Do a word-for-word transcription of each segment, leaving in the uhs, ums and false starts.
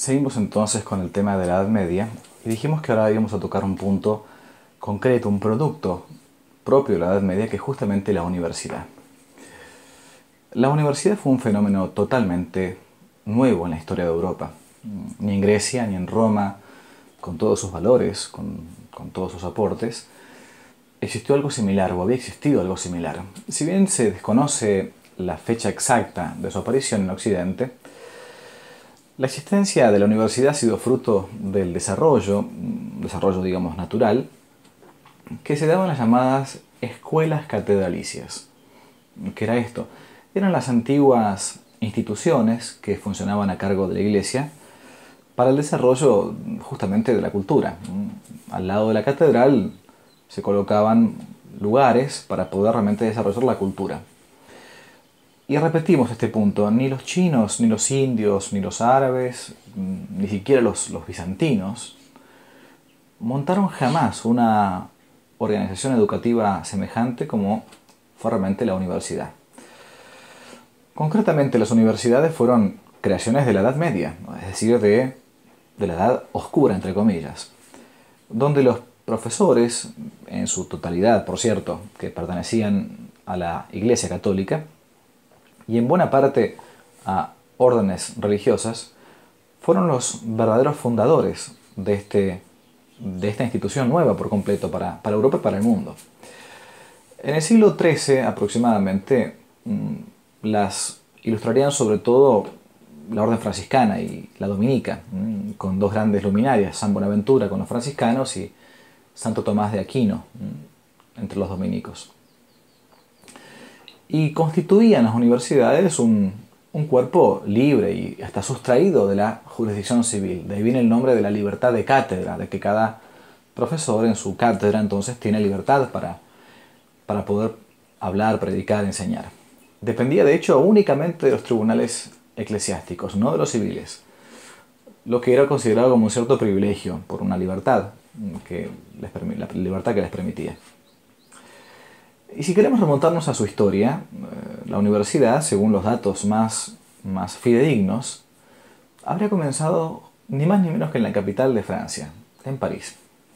Seguimos entonces con el tema de la Edad Media y dijimos que ahora íbamos a tocar un punto concreto, un producto propio de la Edad Media, que es justamente la universidad. La universidad fue un fenómeno totalmente nuevo en la historia de Europa. Ni en Grecia ni en Roma, con todos sus valores, con, con todos sus aportes, existió algo similar o había existido algo similar. Si bien se desconoce la fecha exacta de su aparición en Occidente, la existencia de la universidad ha sido fruto del desarrollo, desarrollo digamos natural, que se daban las llamadas escuelas catedralicias. ¿Qué era esto? Eran las antiguas instituciones que funcionaban a cargo de la Iglesia para el desarrollo justamente de la cultura. Al lado de la catedral se colocaban lugares para poder realmente desarrollar la cultura. Y repetimos este punto, ni los chinos, ni los indios, ni los árabes, ni siquiera los, los bizantinos, montaron jamás una organización educativa semejante como fue realmente la universidad. Concretamente, las universidades fueron creaciones de la Edad Media, es decir, de, de la Edad Oscura, entre comillas, donde los profesores, en su totalidad, por cierto, que pertenecían a la Iglesia Católica, y en buena parte a órdenes religiosas, fueron los verdaderos fundadores de, este, de esta institución nueva por completo para, para Europa y para el mundo. En el siglo trece aproximadamente, las ilustrarían sobre todo la orden franciscana y la dominica, con dos grandes luminarias, San Buenaventura con los franciscanos y Santo Tomás de Aquino entre los dominicos. Y constituían las universidades un, un cuerpo libre y hasta sustraído de la jurisdicción civil. De ahí viene el nombre de la libertad de cátedra, de que cada profesor en su cátedra entonces tiene libertad para, para poder hablar, predicar, enseñar. Dependía de hecho únicamente de los tribunales eclesiásticos, no de los civiles, lo que era considerado como un cierto privilegio por una libertad, que les, la libertad que les permitía. Y si queremos remontarnos a su historia, la universidad, según los datos más, más fidedignos, habría comenzado ni más ni menos que en la capital de Francia, en París.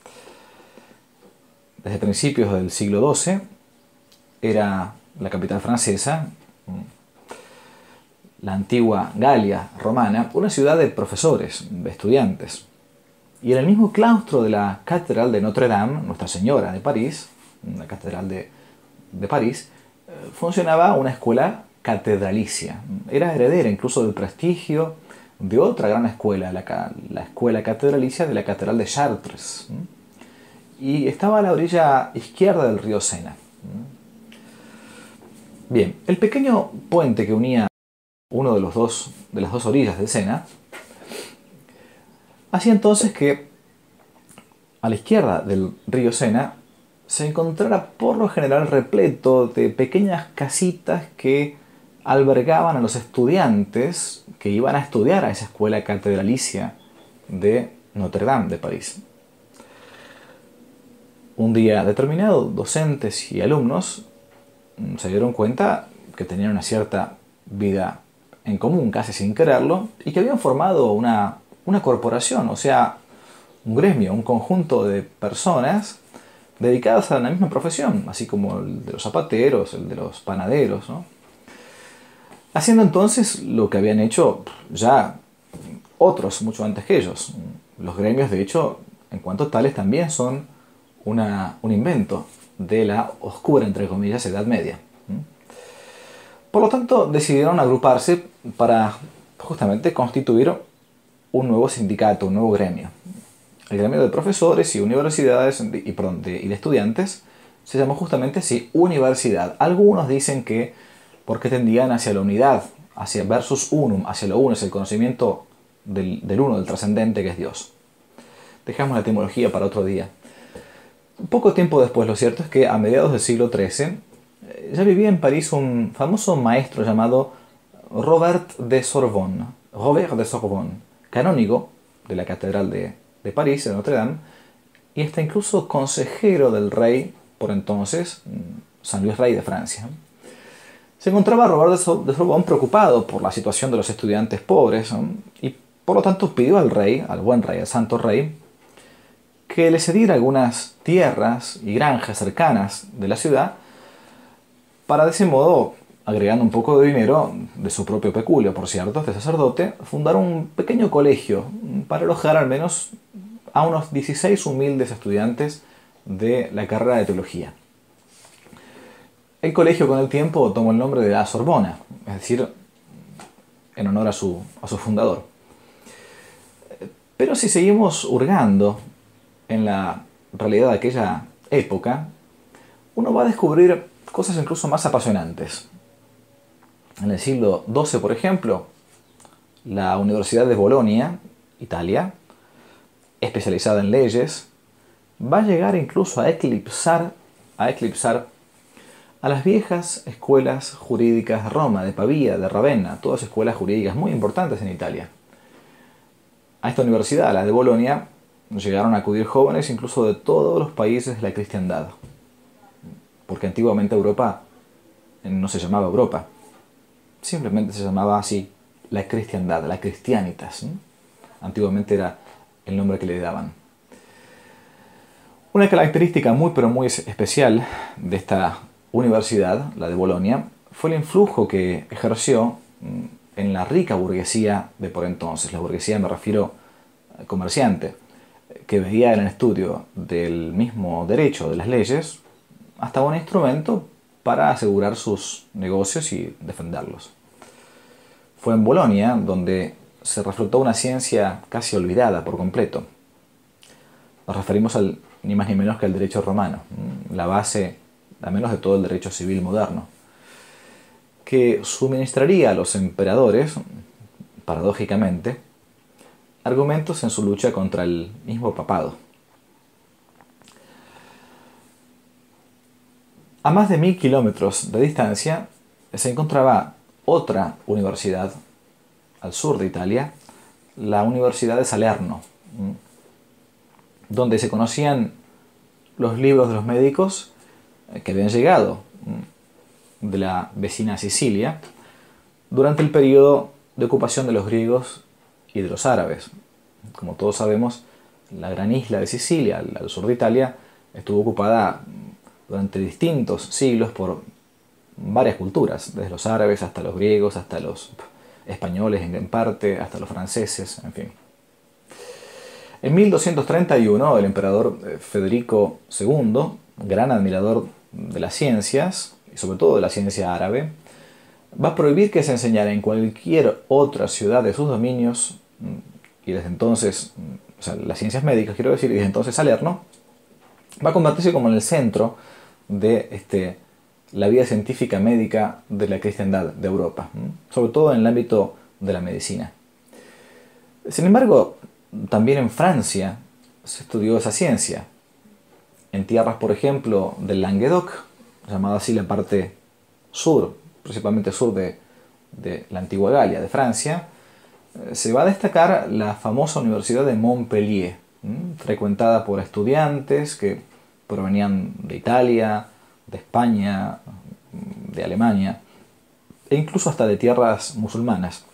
Desde principios del siglo doce era la capital francesa, la antigua Galia romana, una ciudad de profesores, de estudiantes. Y en el mismo claustro de la Catedral de Notre Dame, Nuestra Señora de París, la catedral de de París, funcionaba una escuela catedralicia. Era heredera incluso del prestigio de otra gran escuela, la, la escuela catedralicia de la Catedral de Chartres. Y estaba a la orilla izquierda del río Sena. Bien, el pequeño puente que unía uno de, los dos, de las dos orillas del Sena hacía entonces que a la izquierda del río Sena se encontrara por lo general repleto de pequeñas casitas que albergaban a los estudiantes que iban a estudiar a esa escuela catedralicia de Notre Dame de París. Un día determinado, docentes y alumnos se dieron cuenta que tenían una cierta vida en común, casi sin quererlo, y que habían formado una, una corporación, o sea, un gremio, un conjunto de personas dedicadas a la misma profesión, así como el de los zapateros, el de los panaderos, ¿no? Haciendo entonces lo que habían hecho ya otros mucho antes que ellos. Los gremios, de hecho, en cuanto tales, también son una, un invento de la oscura, entre comillas, Edad Media. Por lo tanto, decidieron agruparse para justamente constituir un nuevo sindicato, un nuevo gremio. El gremio de profesores y universidades y, perdón, de, y de estudiantes se llamó justamente así universidad. Algunos dicen que porque tendían hacia la unidad, hacia versus unum, hacia lo uno, es el conocimiento del, del uno, del trascendente que es Dios. Dejamos la etimología para otro día. Poco tiempo después, lo cierto es que a mediados del siglo trece ya vivía en París un famoso maestro llamado Robert de Sorbonne, Robert de Sorbonne, canónigo de la Catedral de de París, de Notre Dame, y hasta incluso consejero del rey, por entonces, San Luis Rey de Francia. Se encontraba Robert de Sorbonne preocupado por la situación de los estudiantes pobres, ¿no? Y Por lo tanto, pidió al rey, al buen rey, al santo rey, que le cediera algunas tierras y granjas cercanas de la ciudad para de ese modo, agregando un poco de dinero de su propio peculio, por cierto, este sacerdote, fundar un pequeño colegio para alojar al menos a unos dieciséis humildes estudiantes de la carrera de teología. El colegio con el tiempo tomó el nombre de la Sorbona, es decir, en honor a su, a su fundador. Pero si seguimos hurgando en la realidad de aquella época, uno va a descubrir cosas incluso más apasionantes. En el siglo doce, por ejemplo, la Universidad de Bolonia, Italia, especializada en leyes, va a llegar incluso a eclipsar, a eclipsar a las viejas escuelas jurídicas de Roma, de Pavía, de Ravenna, todas escuelas jurídicas muy importantes en Italia. A esta universidad, a la de Bolonia, llegaron a acudir jóvenes incluso de todos los países de la cristiandad. Porque antiguamente Europa no se llamaba Europa, simplemente se llamaba así la cristiandad, la cristianitas. Antiguamente era el nombre que le daban. Una característica muy pero muy especial de esta universidad, la de Bolonia, fue el influjo que ejerció en la rica burguesía de por entonces. La burguesía me refiero al comerciante, que veía en el estudio del mismo derecho de las leyes hasta un instrumento para asegurar sus negocios y defenderlos. Fue en Bolonia donde se reflotó una ciencia casi olvidada por completo. Nos referimos al, ni más ni menos que al derecho romano, la base, al menos de todo el derecho civil moderno, que suministraría a los emperadores, paradójicamente, argumentos en su lucha contra el mismo papado. A más de mil kilómetros de distancia se encontraba otra universidad al sur de Italia, la Universidad de Salerno, donde se conocían los libros de los médicos que habían llegado de la vecina Sicilia durante el periodo de ocupación de los griegos y de los árabes. Como todos sabemos, la gran isla de Sicilia, al sur de Italia, estuvo ocupada durante distintos siglos por varias culturas, desde los árabes hasta los griegos, hasta los españoles en gran parte, hasta los franceses, en fin. En mil doscientos treinta y uno, el emperador Federico segundo, gran admirador de las ciencias, y sobre todo de la ciencia árabe, va a prohibir que se enseñara en cualquier otra ciudad de sus dominios, y desde entonces, o sea, las ciencias médicas, quiero decir, y desde entonces Salerno, va a convertirse como en el centro de este, la vida científica médica de la cristiandad de Europa, sobre todo en el ámbito de la medicina. Sin embargo, también en Francia se estudió esa ciencia. En tierras, por ejemplo, del Languedoc, llamada así la parte sur, principalmente sur de, de la antigua Galia, de Francia, se va a destacar la famosa Universidad de Montpellier, frecuentada por estudiantes que provenían de Italia, de España, de Alemania, e incluso hasta de tierras musulmanas.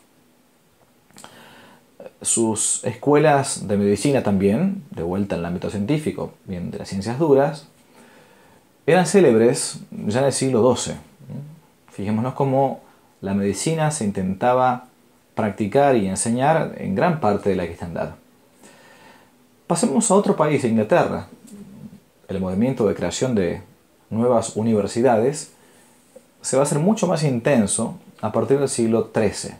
Sus escuelas de medicina también, de vuelta en el ámbito científico, bien de las ciencias duras, eran célebres ya en el siglo doce. Fijémonos cómo la medicina se intentaba practicar y enseñar en gran parte de la cristiandad. Pasemos a otro país, Inglaterra. El movimiento de creación de nuevas universidades se va a hacer mucho más intenso a partir del siglo trece.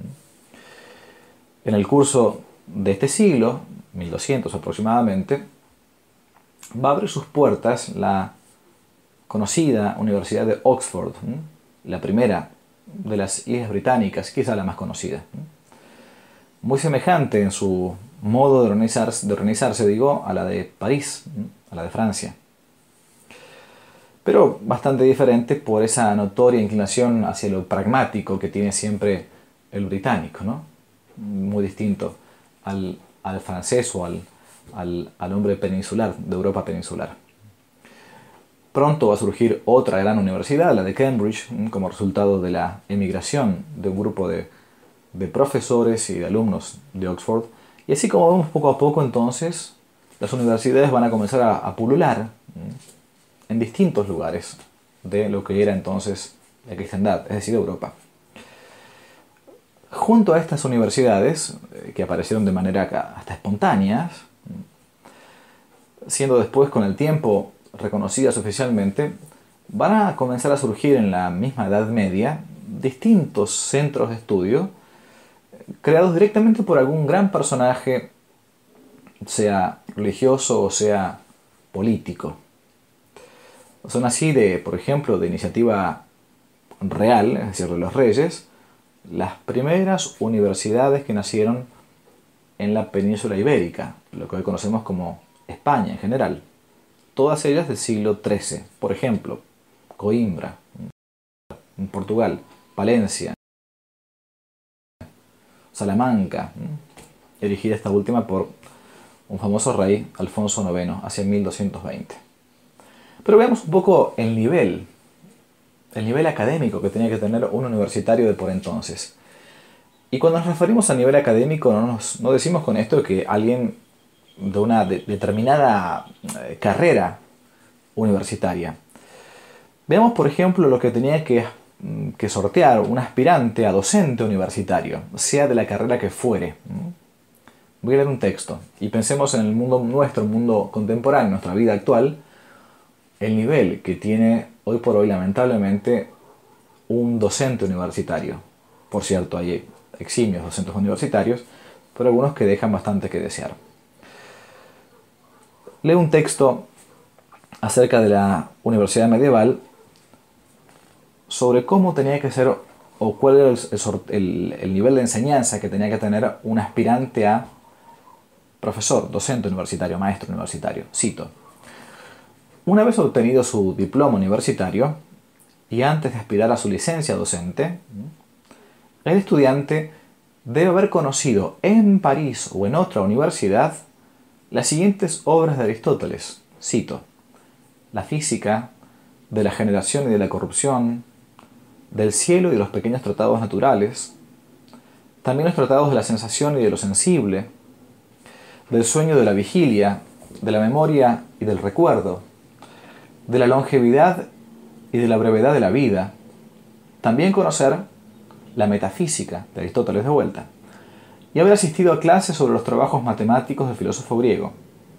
En el curso de este siglo, mil doscientos aproximadamente, va a abrir sus puertas la conocida Universidad de Oxford, la primera de las Islas Británicas, quizá la más conocida. Muy semejante en su modo de organizarse, de organizarse, digo, a la de París, a la de Francia. Pero bastante diferente por esa notoria inclinación hacia lo pragmático que tiene siempre el británico, ¿no? Muy distinto al, al francés o al, al, al hombre peninsular, de Europa peninsular. Pronto va a surgir otra gran universidad, la de Cambridge, como resultado de la emigración de un grupo de de profesores y de alumnos de Oxford. Y así como vemos poco a poco entonces, las universidades van a comenzar a, a pulular en distintos lugares de lo que era entonces la cristiandad, es decir, Europa. Junto a estas universidades, que aparecieron de manera hasta espontánea, siendo después con el tiempo reconocidas oficialmente, van a comenzar a surgir en la misma Edad Media distintos centros de estudio creados directamente por algún gran personaje, sea religioso o sea político. Son así de, por ejemplo, de iniciativa real, es decir, de los reyes, las primeras universidades que nacieron en la península ibérica, lo que hoy conocemos como España en general. Todas ellas del siglo trece. Por ejemplo, Coimbra, en Portugal, Palencia, Salamanca, erigida esta última por un famoso rey, Alfonso noveno, hacia mil doscientos veinte. Pero veamos un poco el nivel, el nivel académico que tenía que tener un universitario de por entonces. Y cuando nos referimos a nivel académico, no, nos, no decimos con esto que alguien de una de, determinada eh, carrera universitaria. Veamos, por ejemplo, lo que tenía que, que sortear un aspirante a docente universitario, sea de la carrera que fuere. Voy a leer un texto y pensemos en el mundo nuestro, el mundo contemporáneo, nuestra vida actual, el nivel que tiene hoy por hoy, lamentablemente, un docente universitario. Por cierto, hay eximios docentes universitarios, pero algunos que dejan bastante que desear. Leo un texto acerca de la universidad medieval sobre cómo tenía que ser o cuál era el, el, el nivel de enseñanza que tenía que tener un aspirante a profesor, docente universitario, maestro universitario. Cito: una vez obtenido su diploma universitario y antes de aspirar a su licencia docente, el estudiante debe haber conocido en París o en otra universidad las siguientes obras de Aristóteles. Cito: la física, de la generación y de la corrupción, del cielo y de los pequeños tratados naturales, también los tratados de la sensación y de lo sensible, del sueño y de la vigilia, de la memoria y del recuerdo, de la longevidad y de la brevedad de la vida. También conocer la metafísica de Aristóteles de vuelta, y haber asistido a clases sobre los trabajos matemáticos del filósofo griego.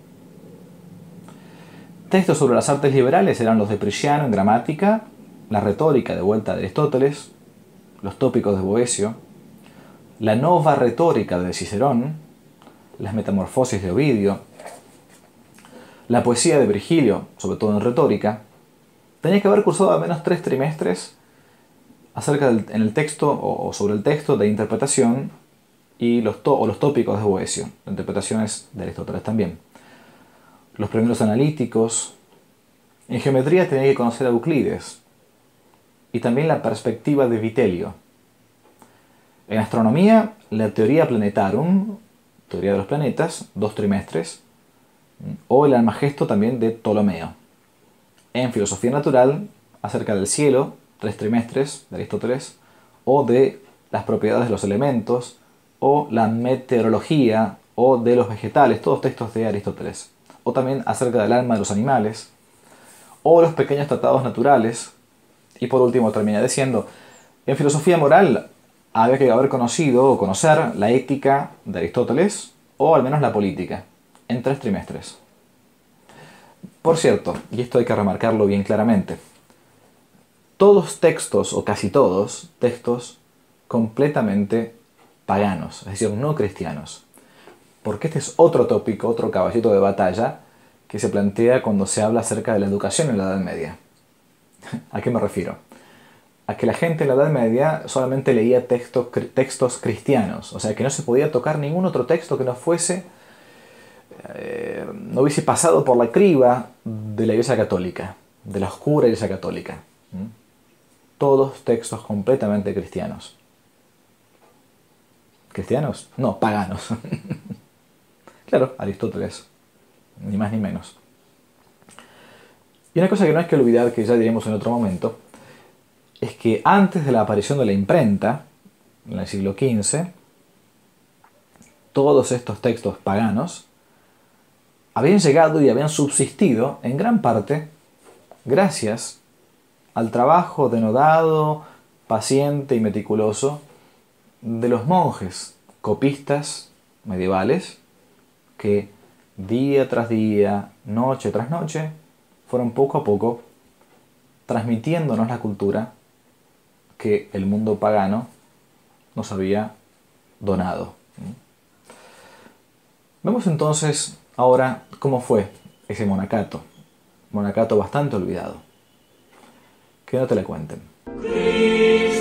Textos sobre las artes liberales eran los de Prisciano en gramática, la retórica de vuelta de Aristóteles, los tópicos de Boecio, la nova retórica de Cicerón, las metamorfosis de Ovidio, la poesía de Virgilio, sobre todo en retórica. Tenía que haber cursado al menos tres trimestres acerca del, en el texto o, o sobre el texto de interpretación y los, to, o los tópicos de Boecio, interpretaciones de Aristóteles también. Los primeros analíticos. En geometría tenía que conocer a Euclides y también la perspectiva de Vitelio. En astronomía, la teoría planetarum, teoría de los planetas, dos trimestres, o el Almagesto también de Ptolomeo. En filosofía natural, acerca del cielo, tres trimestres de Aristóteles, o de las propiedades de los elementos, o la meteorología, o de los vegetales, todos textos de Aristóteles. O también acerca del alma de los animales, o los pequeños tratados naturales. Y por último termina diciendo, en filosofía moral había que haber conocido o conocer la ética de Aristóteles, o al menos la política, en tres trimestres. Por cierto, y esto hay que remarcarlo bien claramente, todos textos, o casi todos, textos completamente paganos, es decir, no cristianos. Porque este es otro tópico, otro caballito de batalla que se plantea cuando se habla acerca de la educación en la Edad Media. ¿A qué me refiero? A que la gente en la Edad Media solamente leía textos, textos cristianos, o sea que no se podía tocar ningún otro texto que no fuese, eh, no hubiese pasado por la criba de la Iglesia Católica, de la oscura Iglesia Católica. ¿Mm? Todos textos completamente cristianos. ¿Cristianos? No, paganos. Claro, Aristóteles, ni más ni menos. Y una cosa que no hay que olvidar, que ya diremos en otro momento, es que antes de la aparición de la imprenta, en el siglo quince, todos estos textos paganos habían llegado y habían subsistido en gran parte gracias al trabajo denodado, paciente y meticuloso de los monjes copistas medievales que día tras día, noche tras noche, fueron poco a poco transmitiéndonos la cultura que el mundo pagano nos había donado. Vemos entonces ahora cómo fue ese monacato, monacato bastante olvidado. Que no te le cuenten.